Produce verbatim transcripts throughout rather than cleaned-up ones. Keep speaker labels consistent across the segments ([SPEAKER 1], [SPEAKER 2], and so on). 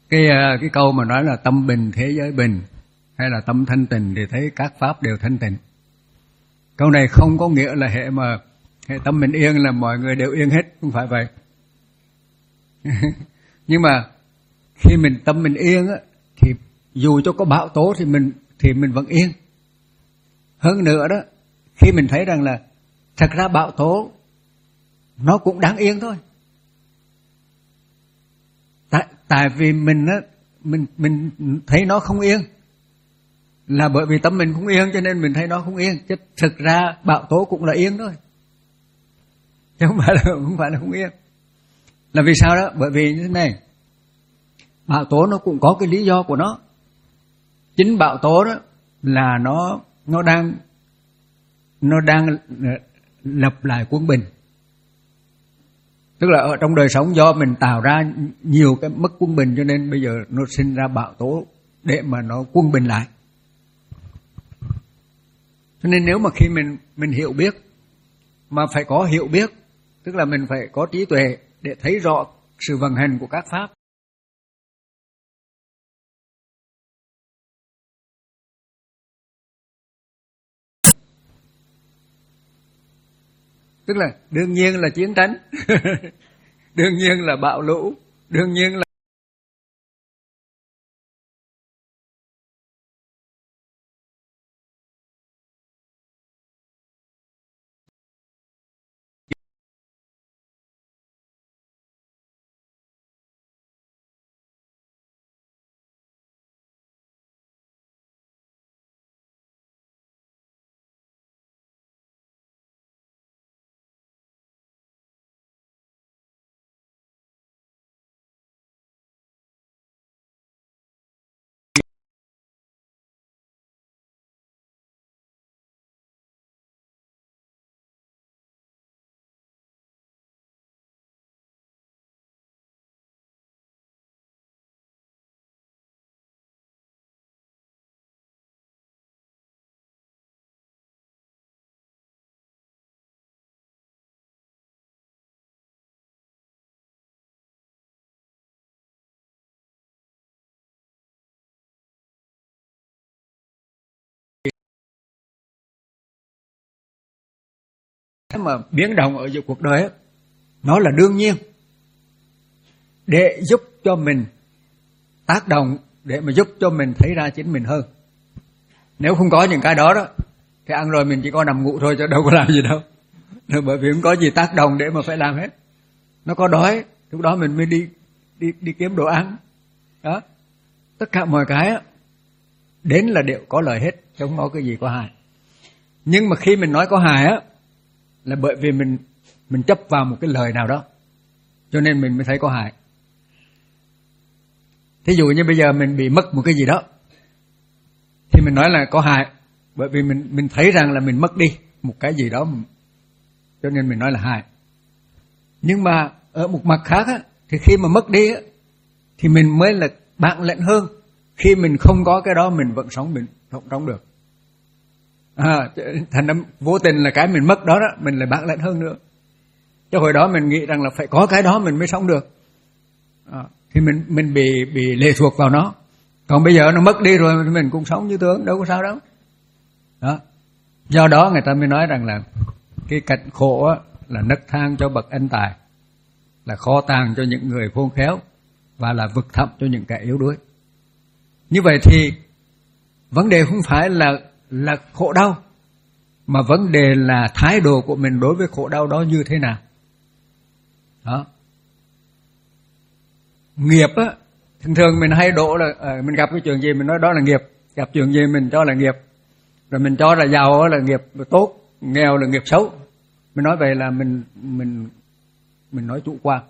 [SPEAKER 1] cái cái câu mà nói là tâm bình thế giới bình, hay là tâm thanh tịnh thì thấy các pháp đều thanh tịnh. Câu này không có nghĩa là hệ mà hệ tâm mình yên là mọi người đều yên hết, không phải vậy. Nhưng mà khi mình tâm mình yên á, thì dù cho có bão tố thì mình thì mình vẫn yên. Hơn nữa đó, khi mình thấy rằng là thật ra bão tố nó cũng đáng yên thôi. Tại tại vì mình á, mình mình thấy nó không yên, là bởi vì tâm mình không yên cho nên mình thấy nó không yên. Chứ thực ra bão tố cũng là yên thôi, chứ không phải là không phải là không yên. Là vì sao đó? Bởi vì như thế này, bão tố nó cũng có cái lý do của nó. Chính bão tố đó là nó nó đang nó đang lập lại quân bình. Tức là ở trong đời sống do mình tạo ra nhiều cái mất quân bình cho nên bây giờ nó sinh ra bão tố để mà nó quân bình lại. Cho nên nếu mà khi mình mình hiểu biết, mà phải có hiểu biết, tức là mình phải có trí tuệ để thấy rõ sự vận hành của các pháp. Tức là đương nhiên là chiến tranh, đương nhiên là bão lũ, đương nhiên là mà biến động ở giữa cuộc đời ấy, nó là đương nhiên để giúp cho mình tác động, để mà giúp cho mình thấy ra chính mình hơn. Nếu không có những cái đó đó thì ăn rồi mình chỉ có nằm ngủ thôi chứ đâu có làm gì đâu. Bởi vì không có gì tác động để mà phải làm hết. Nó có đói, lúc đó mình mới đi đi đi kiếm đồ ăn. Đó. Tất cả mọi cái á, đến là đều có lợi hết, chứ không có cái gì có hại. Nhưng mà khi mình nói có hại á, là bởi vì mình mình chấp vào một cái lời nào đó, cho nên mình mới thấy có hại. Thí dụ như bây giờ mình bị mất một cái gì đó, thì mình nói là có hại, bởi vì mình mình thấy rằng là mình mất đi một cái gì đó, cho nên mình nói là hại. Nhưng mà ở một mặt khác á, thì khi mà mất đi á, thì mình mới là bạn lệnh hơn. Khi mình không có cái đó mình vẫn sống, mình không sống được. À, thành ra vô tình là cái mình mất đó đó, mình lại bạn lệnh hơn nữa. Chứ hồi đó mình nghĩ rằng là phải có cái đó mình mới sống được. À, thì mình mình bị bị lệ thuộc vào nó. Còn bây giờ nó mất đi rồi thì mình cũng sống như thường, đâu có sao đâu. Đó. Do đó người ta mới nói rằng là cái cảnh khổ á, là nấc thang cho bậc anh tài, là kho tàng cho những người khôn khéo, và là vực thẳm cho những kẻ yếu đuối. Như vậy thì vấn đề không phải là là khổ đau, mà vấn đề là thái độ của mình đối với khổ đau đó như thế nào. Đó. Nghiệp á, thường thường mình hay đổ là à, mình gặp cái chuyện gì mình nói đó là nghiệp, gặp chuyện gì mình cho là nghiệp, rồi mình cho là giàu là nghiệp tốt, nghèo là nghiệp xấu. Mình nói vậy là mình mình mình nói chủ quan.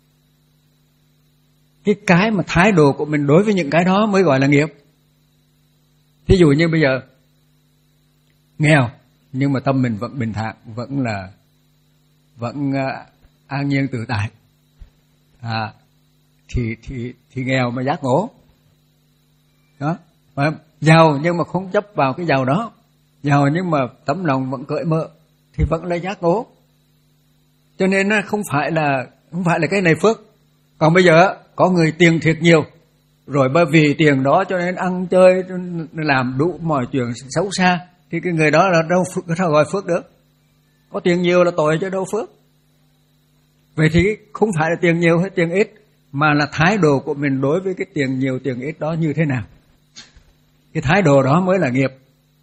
[SPEAKER 1] Cái cái mà thái độ của mình đối với những cái đó mới gọi là nghiệp. Thí dụ như bây giờ nghèo nhưng mà tâm mình vẫn bình thản, vẫn là vẫn uh, an nhiên tự tại, à, thì thì thì nghèo mà giác ngộ. Đó. Và giàu nhưng mà không chấp vào cái giàu đó, giàu nhưng mà tấm lòng vẫn cởi mở thì vẫn là giác ngộ. Cho nên không phải là không phải là cái này phước. Còn bây giờ có người tiền thiệt nhiều rồi bởi vì tiền đó cho nên ăn chơi làm đủ mọi chuyện xấu xa, thì cái người đó là đâu sao gọi phước được? Có tiền nhiều là tội chứ đâu phước. Vậy thì không phải là tiền nhiều hay tiền ít, mà là thái độ của mình đối với cái tiền nhiều tiền ít đó như thế nào. Cái thái độ đó mới là nghiệp.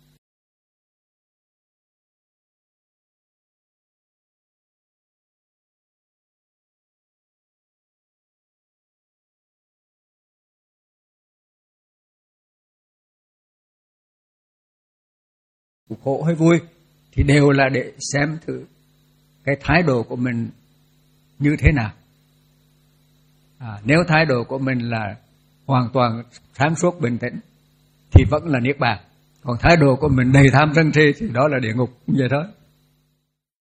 [SPEAKER 1] Khổ hay vui thì đều là để xem thử cái thái độ của mình như thế nào. À, nếu thái độ của mình là hoàn toàn sáng suốt bình tĩnh thì vẫn là niết bàn, còn thái độ của mình đầy tham sân si thì đó là địa ngục, vậy thôi.